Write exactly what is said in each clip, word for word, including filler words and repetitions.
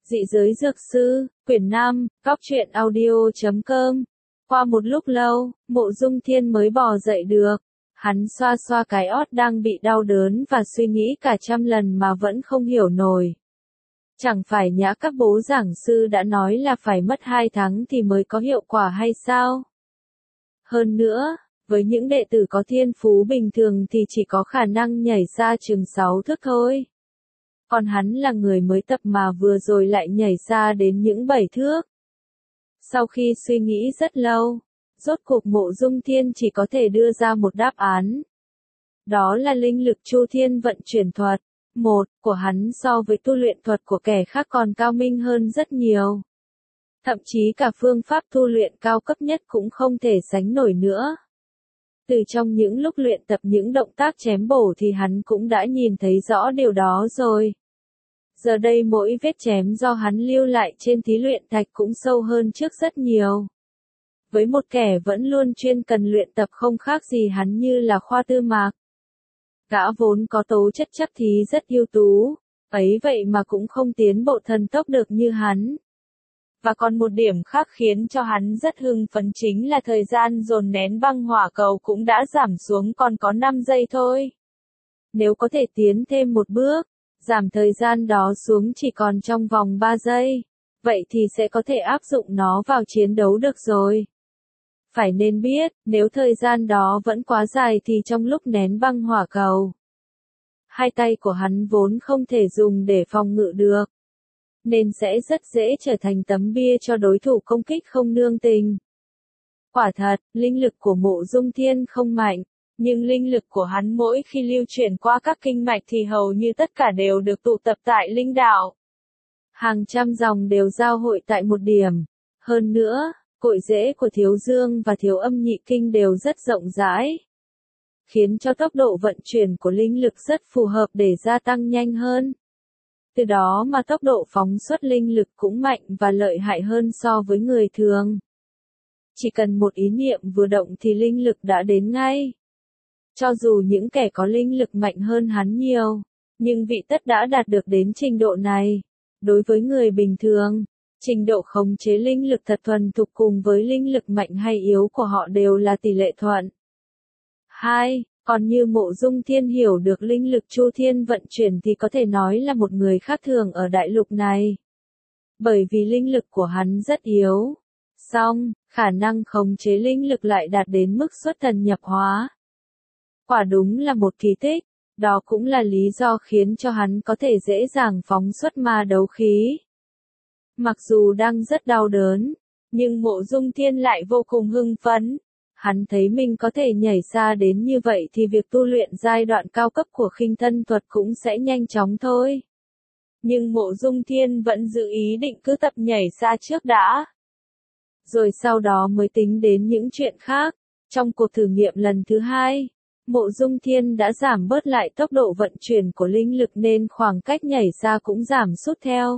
Dị giới dược sư, quyển năm, góc truyện audio chấm com. Qua một lúc lâu, Mộ Dung Thiên mới bò dậy được. Hắn xoa xoa cái ót đang bị đau đớn và suy nghĩ cả trăm lần mà vẫn không hiểu nổi. Chẳng phải nhã các bố giảng sư đã nói là phải mất hai tháng thì mới có hiệu quả hay sao? Hơn nữa, với những đệ tử có thiên phú bình thường thì chỉ có khả năng nhảy xa chừng sáu thước thôi. Còn hắn là người mới tập mà vừa rồi lại nhảy xa đến những bảy thước. Sau khi suy nghĩ rất lâu, rốt cuộc Mộ Dung Thiên chỉ có thể đưa ra một đáp án. Đó là linh lực Chu Thiên vận chuyển thuật. Một, của hắn so với tu luyện thuật của kẻ khác còn cao minh hơn rất nhiều. Thậm chí cả phương pháp tu luyện cao cấp nhất cũng không thể sánh nổi nữa. Từ trong những lúc luyện tập những động tác chém bổ thì hắn cũng đã nhìn thấy rõ điều đó rồi. Giờ đây mỗi vết chém do hắn lưu lại trên thí luyện thạch cũng sâu hơn trước rất nhiều. Với một kẻ vẫn luôn chuyên cần luyện tập không khác gì hắn như là khoa tư mạc. Gã vốn có tố chất chắc thí rất ưu tú, ấy vậy mà cũng không tiến bộ thần tốc được như hắn. Và còn một điểm khác khiến cho hắn rất hưng phấn chính là thời gian dồn nén băng hỏa cầu cũng đã giảm xuống còn có năm giây thôi. Nếu có thể tiến thêm một bước, giảm thời gian đó xuống chỉ còn trong vòng ba giây, vậy thì sẽ có thể áp dụng nó vào chiến đấu được rồi. Phải nên biết, nếu thời gian đó vẫn quá dài thì trong lúc nén băng hỏa cầu, hai tay của hắn vốn không thể dùng để phòng ngự được, nên sẽ rất dễ trở thành tấm bia cho đối thủ công kích không nương tình. Quả thật, linh lực của Mộ Dung Thiên không mạnh, nhưng linh lực của hắn mỗi khi lưu chuyển qua các kinh mạch thì hầu như tất cả đều được tụ tập tại linh đạo. Hàng trăm dòng đều giao hội tại một điểm. Hơn nữa, cội rễ của thiếu dương và thiếu âm nhị kinh đều rất rộng rãi, khiến cho tốc độ vận chuyển của linh lực rất phù hợp để gia tăng nhanh hơn. Từ đó mà tốc độ phóng xuất linh lực cũng mạnh và lợi hại hơn so với người thường. Chỉ cần một ý niệm vừa động thì linh lực đã đến ngay. Cho dù những kẻ có linh lực mạnh hơn hắn nhiều, nhưng vị tất đã đạt được đến trình độ này. Đối với người bình thường, trình độ khống chế linh lực thật thuần thục cùng với linh lực mạnh hay yếu của họ đều là tỷ lệ thuận. hai. Còn như Mộ Dung Thiên hiểu được linh lực Chu Thiên vận chuyển thì có thể nói là một người khác thường ở đại lục này. Bởi vì linh lực của hắn rất yếu. Song, khả năng khống chế linh lực lại đạt đến mức xuất thần nhập hóa. Quả đúng là một kỳ tích, đó cũng là lý do khiến cho hắn có thể dễ dàng phóng xuất ma đấu khí. Mặc dù đang rất đau đớn, nhưng Mộ Dung Thiên lại vô cùng hưng phấn. Hắn thấy mình có thể nhảy xa đến như vậy thì việc tu luyện giai đoạn cao cấp của khinh thân thuật cũng sẽ nhanh chóng thôi. Nhưng Mộ Dung Thiên vẫn giữ ý định cứ tập nhảy xa trước đã. Rồi sau đó mới tính đến những chuyện khác. Trong cuộc thử nghiệm lần thứ hai, Mộ Dung Thiên đã giảm bớt lại tốc độ vận chuyển của linh lực nên khoảng cách nhảy xa cũng giảm sút theo.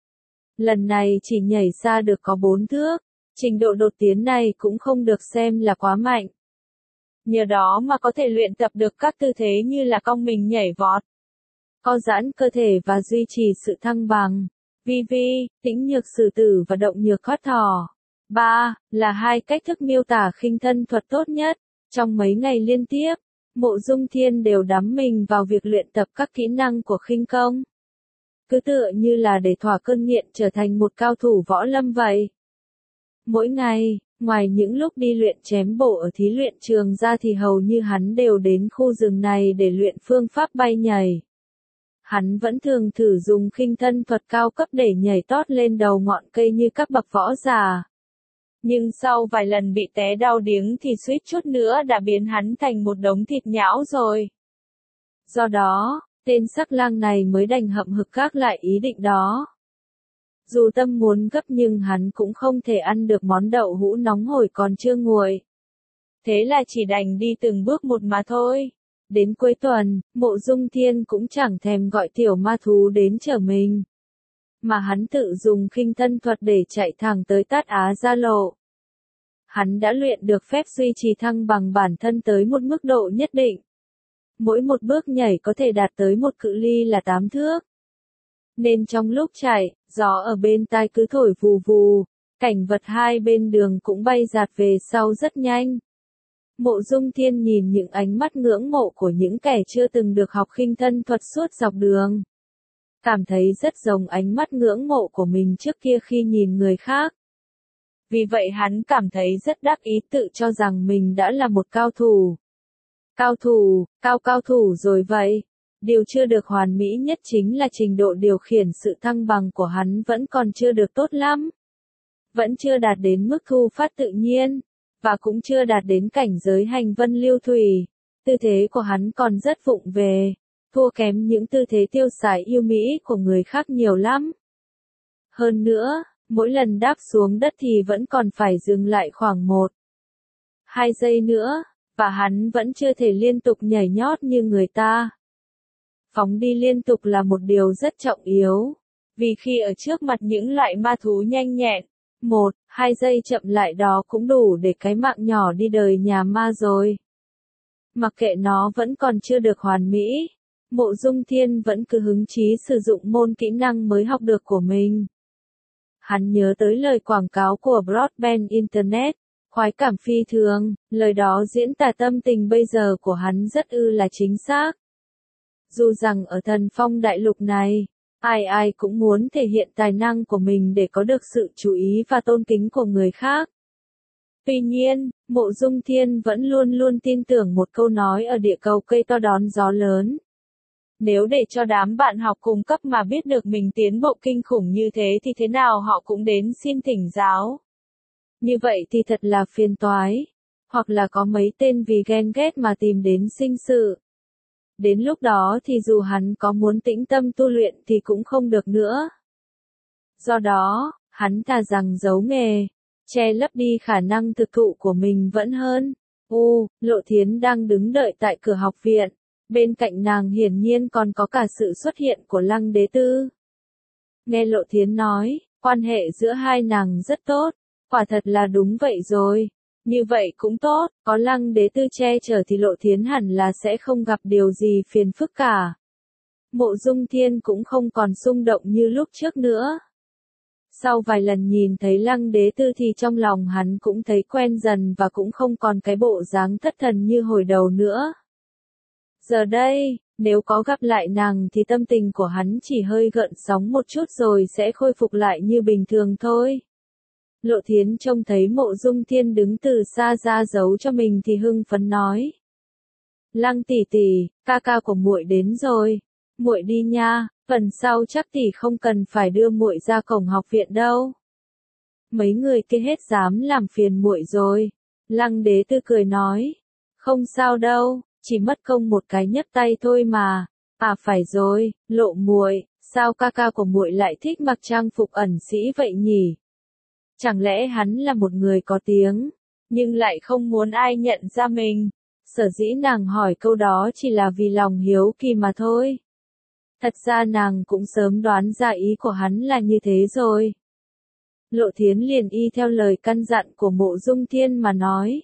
Lần này chỉ nhảy xa được có bốn thước. Trình độ đột tiến này cũng không được xem là quá mạnh. Nhờ đó mà có thể luyện tập được các tư thế như là cong mình nhảy vọt, co giãn cơ thể và duy trì sự thăng bằng. Vi vi, tĩnh nhược sử tử và động nhược thoát thỏ. ba. Là hai cách thức miêu tả khinh thân thuật tốt nhất. Trong mấy ngày liên tiếp, Mộ Dung Thiên đều đắm mình vào việc luyện tập các kỹ năng của khinh công. Cứ tựa như là để thỏa cơn nghiện trở thành một cao thủ võ lâm vậy. Mỗi ngày, ngoài những lúc đi luyện chém bổ ở thí luyện trường ra thì hầu như hắn đều đến khu rừng này để luyện phương pháp bay nhảy. Hắn vẫn thường thử dùng khinh thân thuật cao cấp để nhảy tót lên đầu ngọn cây như các bậc võ giả. Nhưng sau vài lần bị té đau điếng thì suýt chút nữa đã biến hắn thành một đống thịt nhão rồi. Do đó, tên sắc lang này mới đành hậm hực gác lại ý định đó. Dù tâm muốn gấp nhưng hắn cũng không thể ăn được món đậu hũ nóng hổi còn chưa nguội. Thế là chỉ đành đi từng bước một mà thôi. Đến cuối tuần, Mộ Dung Thiên cũng chẳng thèm gọi tiểu ma thú đến chở mình. Mà hắn tự dùng khinh thân thuật để chạy thẳng tới Tát Á Gia Lộ. Hắn đã luyện được phép duy trì thăng bằng bản thân tới một mức độ nhất định. Mỗi một bước nhảy có thể đạt tới một cự ly là tám thước. nên trong lúc chạy, gió ở bên tai cứ thổi vù vù, cảnh vật hai bên đường cũng bay dạt về sau rất nhanh. Mộ Dung Thiên nhìn những ánh mắt ngưỡng mộ của những kẻ chưa từng được học khinh thân thuật suốt dọc đường. Cảm thấy rất giống ánh mắt ngưỡng mộ của mình trước kia khi nhìn người khác. Vì vậy hắn cảm thấy rất đắc ý tự cho rằng mình đã là một cao thủ. Cao thủ, cao cao thủ rồi vậy. Điều chưa được hoàn mỹ nhất chính là trình độ điều khiển sự thăng bằng của hắn vẫn còn chưa được tốt lắm. Vẫn chưa đạt đến mức thu phát tự nhiên, và cũng chưa đạt đến cảnh giới hành vân lưu thủy. Tư thế của hắn còn rất vụng về, thua kém những tư thế tiêu sái yêu mỹ của người khác nhiều lắm. Hơn nữa, mỗi lần đáp xuống đất thì vẫn còn phải dừng lại khoảng một, hai giây nữa, và hắn vẫn chưa thể liên tục nhảy nhót như người ta. Phóng đi liên tục là một điều rất trọng yếu, vì khi ở trước mặt những loại ma thú nhanh nhẹn, một, hai giây chậm lại đó cũng đủ để cái mạng nhỏ đi đời nhà ma rồi. Mặc kệ nó vẫn còn chưa được hoàn mỹ, Mộ Dung Thiên vẫn cứ hứng chí sử dụng môn kỹ năng mới học được của mình. Hắn nhớ tới lời quảng cáo của Broadband Internet, khoái cảm phi thường, lời đó diễn tả tâm tình bây giờ của hắn rất ư là chính xác. Dù rằng ở Thần Phong đại lục này, ai ai cũng muốn thể hiện tài năng của mình để có được sự chú ý và tôn kính của người khác. Tuy nhiên, Mộ Dung Thiên vẫn luôn luôn tin tưởng một câu nói ở địa cầu cây to đón gió lớn. Nếu để cho đám bạn học cùng cấp mà biết được mình tiến bộ kinh khủng như thế thì thế nào họ cũng đến xin thỉnh giáo. Như vậy thì thật là phiền toái. Hoặc là có mấy tên vì ghen ghét mà tìm đến sinh sự. Đến lúc đó thì dù hắn có muốn tĩnh tâm tu luyện thì cũng không được nữa. Do đó, hắn thà rằng giấu nghề, che lấp đi khả năng thực thụ của mình vẫn hơn. U, Lộ Thiến đang đứng đợi tại cửa học viện. Bên cạnh nàng hiển nhiên còn có cả sự xuất hiện của Lăng Đế Tư. Nghe Lộ Thiến nói, quan hệ giữa hai nàng rất tốt, quả thật là đúng vậy rồi. Như vậy cũng tốt, có Lăng Đế Tư che chở thì Lộ Thiến hẳn là sẽ không gặp điều gì phiền phức cả. Mộ Dung Thiên cũng không còn xung động như lúc trước nữa. Sau vài lần nhìn thấy Lăng Đế Tư thì trong lòng hắn cũng thấy quen dần và cũng không còn cái bộ dáng thất thần như hồi đầu nữa. Giờ đây, nếu có gặp lại nàng thì tâm tình của hắn chỉ hơi gợn sóng một chút rồi sẽ khôi phục lại như bình thường thôi. Lộ Thiến trông thấy Mộ Dung Thiên đứng từ xa ra giấu cho mình thì hưng phấn nói. Lăng tỷ tỷ, ca ca của muội đến rồi. Muội đi nha, phần sau chắc tỷ không cần phải đưa muội ra cổng học viện đâu. Mấy người kia hết dám làm phiền muội rồi. Lăng Đế Tư cười nói. Không sao đâu, chỉ mất công một cái nhấp tay thôi mà. À phải rồi, Lộ muội, sao ca ca của muội lại thích mặc trang phục ẩn sĩ vậy nhỉ? Chẳng lẽ hắn là một người có tiếng, nhưng lại không muốn ai nhận ra mình? Sở dĩ nàng hỏi câu đó chỉ là vì lòng hiếu kỳ mà thôi. Thật ra nàng cũng sớm đoán ra ý của hắn là như thế rồi. Lộ Thiến liền y theo lời căn dặn của Mộ Dung Thiên mà nói.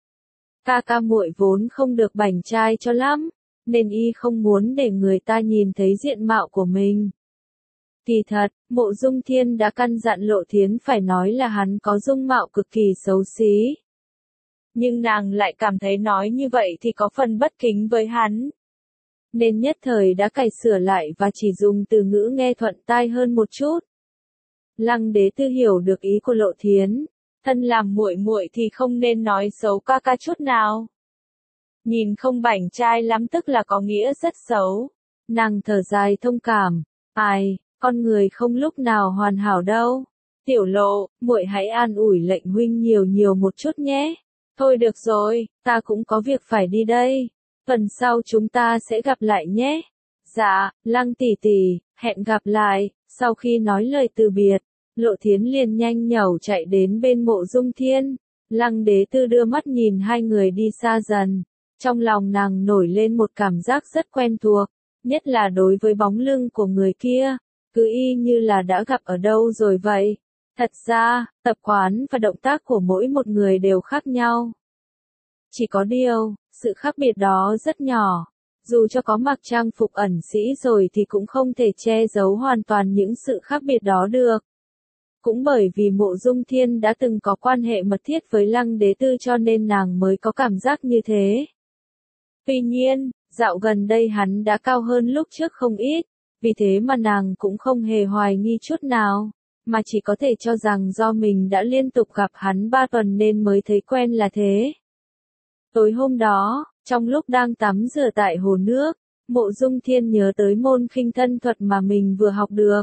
Ca ca muội vốn không được bảnh trai cho lắm, nên y không muốn để người ta nhìn thấy diện mạo của mình. Kỳ thật, Mộ Dung Thiên đã căn dặn Lộ Thiến phải nói là hắn có dung mạo cực kỳ xấu xí. Nhưng nàng lại cảm thấy nói như vậy thì có phần bất kính với hắn. Nên nhất thời đã cải sửa lại và chỉ dùng từ ngữ nghe thuận tai hơn một chút. Lăng Đế Tư hiểu được ý của Lộ Thiến, thân làm muội muội thì không nên nói xấu ca ca chút nào. Nhìn không bảnh trai lắm tức là có nghĩa rất xấu. Nàng thở dài thông cảm, ai, con người không lúc nào hoàn hảo đâu. Tiểu Lộ, muội hãy an ủi lệnh huynh nhiều nhiều một chút nhé. Thôi được rồi, ta cũng có việc phải đi đây. Tuần sau chúng ta sẽ gặp lại nhé. Dạ, Lăng tỷ tỷ, hẹn gặp lại. Sau khi nói lời từ biệt, Lộ Thiến liền nhanh nhẩu chạy đến bên Mộ Dung Thiên. Lăng Đế Tư đưa mắt nhìn hai người đi xa dần. Trong lòng nàng nổi lên một cảm giác rất quen thuộc, nhất là đối với bóng lưng của người kia, cứ y như là đã gặp ở đâu rồi vậy. Thật ra, tập quán và động tác của mỗi một người đều khác nhau. Chỉ có điều, sự khác biệt đó rất nhỏ. Dù cho có mặc trang phục ẩn sĩ rồi thì cũng không thể che giấu hoàn toàn những sự khác biệt đó được. Cũng bởi vì Mộ Dung Thiên đã từng có quan hệ mật thiết với Lăng Đế Tư cho nên nàng mới có cảm giác như thế. Tuy nhiên, dạo gần đây hắn đã cao hơn lúc trước không ít, vì thế mà nàng cũng không hề hoài nghi chút nào, mà chỉ có thể cho rằng do mình đã liên tục gặp hắn ba tuần nên mới thấy quen là thế. Tối hôm đó, trong lúc đang tắm rửa tại hồ nước, Mộ Dung Thiên nhớ tới môn khinh thân thuật mà mình vừa học được.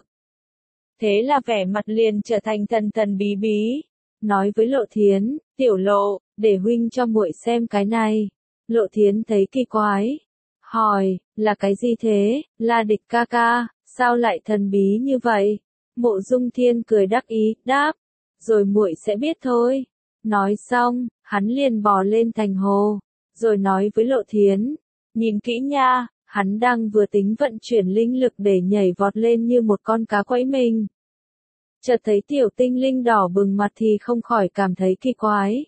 Thế là vẻ mặt liền trở thành thần thần bí bí, nói với Lộ Thiến, tiểu Lộ, để huynh cho muội xem cái này. Lộ Thiến thấy kỳ quái, hỏi, là cái gì thế, La Địch ca ca, sao lại thần bí như vậy? Mộ Dung Thiên cười đắc ý, đáp, rồi muội sẽ biết thôi. Nói xong, hắn liền bò lên thành hồ, rồi nói với Lộ Thiến, nhìn kỹ nha, hắn đang vừa tính vận chuyển linh lực để nhảy vọt lên như một con cá quẫy mình. Chợt thấy tiểu tinh linh đỏ bừng mặt thì không khỏi cảm thấy kỳ quái.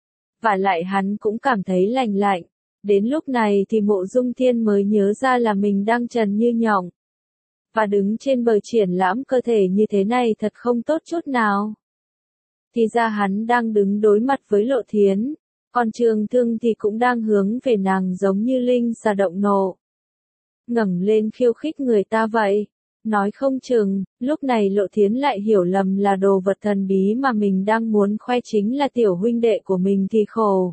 Và lại hắn cũng cảm thấy lạnh lạnh. Đến lúc này thì Mộ Dung Thiên mới nhớ ra là mình đang trần như nhộng. Và đứng trên bờ triển lãm cơ thể như thế này thật không tốt chút nào. Thì ra hắn đang đứng đối mặt với Lộ Thiến, còn Trường Thương thì cũng đang hướng về nàng giống như linh xà động nộ. Ngẩng lên khiêu khích người ta vậy. Nói không chừng, lúc này Lộ Thiến lại hiểu lầm là đồ vật thần bí mà mình đang muốn khoe chính là tiểu huynh đệ của mình thì khổ.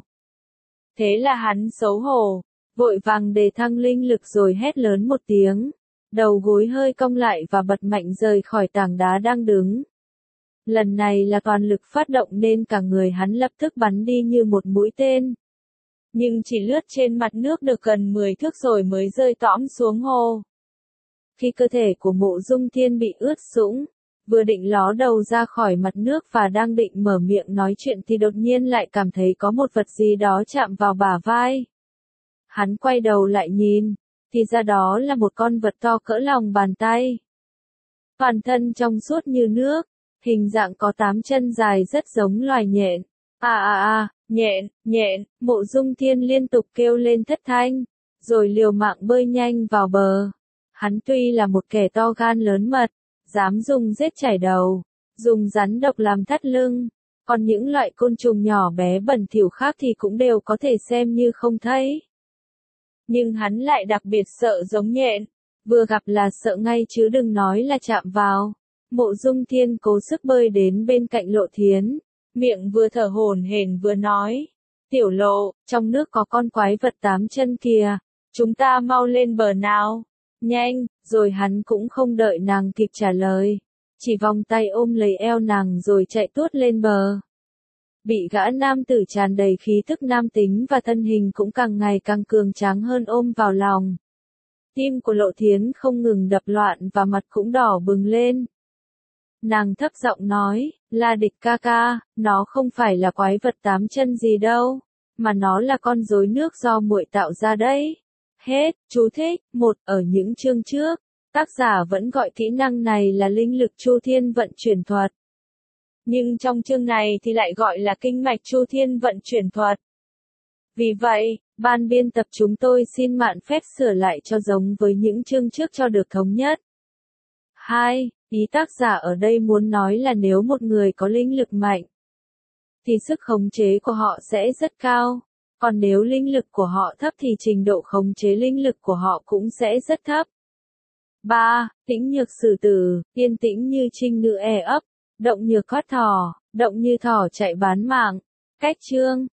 Thế là hắn xấu hổ, vội vàng đề thăng linh lực rồi hét lớn một tiếng. Đầu gối hơi cong lại và bật mạnh rời khỏi tảng đá đang đứng. Lần này là toàn lực phát động nên cả người hắn lập tức bắn đi như một mũi tên. Nhưng chỉ lướt trên mặt nước được gần mười thước rồi mới rơi tõm xuống hồ. Khi cơ thể của Mộ Dung Thiên bị ướt sũng, vừa định ló đầu ra khỏi mặt nước và đang định mở miệng nói chuyện thì đột nhiên lại cảm thấy có một vật gì đó chạm vào bả vai. Hắn quay đầu lại nhìn, thì ra đó là một con vật to cỡ lòng bàn tay. Toàn thân trong suốt như nước, hình dạng có tám chân dài rất giống loài nhện. À à à, nhện, nhện, Mộ Dung Thiên liên tục kêu lên thất thanh, rồi liều mạng bơi nhanh vào bờ. Hắn tuy là một kẻ to gan lớn mật, dám dùng giết chảy đầu, dùng rắn độc làm thắt lưng, còn những loại côn trùng nhỏ bé bẩn thỉu khác thì cũng đều có thể xem như không thấy. Nhưng hắn lại đặc biệt sợ giống nhện, vừa gặp là sợ ngay chứ đừng nói là chạm vào. Mộ Dung Thiên cố sức bơi đến bên cạnh Lộ Thiến, miệng vừa thở hổn hển vừa nói, tiểu Lộ, trong nước có con quái vật tám chân kìa, chúng ta mau lên bờ nào. Nhanh, rồi hắn cũng không đợi nàng kịp trả lời, chỉ vòng tay ôm lấy eo nàng rồi chạy tuốt lên bờ. Bị gã nam tử tràn đầy khí tức nam tính và thân hình cũng càng ngày càng cường tráng hơn ôm vào lòng. Tim của Lộ Thiến không ngừng đập loạn và mặt cũng đỏ bừng lên. Nàng thấp giọng nói, La Địch ca ca, nó không phải là quái vật tám chân gì đâu, mà nó là con rối nước do muội tạo ra đấy. Hết, chú thích, một, ở những chương trước, tác giả vẫn gọi kỹ năng này là linh lực Chu Thiên vận chuyển thuật. Nhưng trong chương này thì lại gọi là kinh mạch Chu Thiên vận chuyển thuật. Vì vậy, ban biên tập chúng tôi xin mạn phép sửa lại cho giống với những chương trước cho được thống nhất. hai. Ý tác giả ở đây muốn nói là nếu một người có linh lực mạnh, thì sức khống chế của họ sẽ rất cao. Còn nếu linh lực của họ thấp thì trình độ khống chế linh lực của họ cũng sẽ rất thấp. ba. Tĩnh nhược sử tử, yên tĩnh như trinh nữ e ấp, động nhược thoát thỏ, động như thỏ chạy bán mạng. Cách chương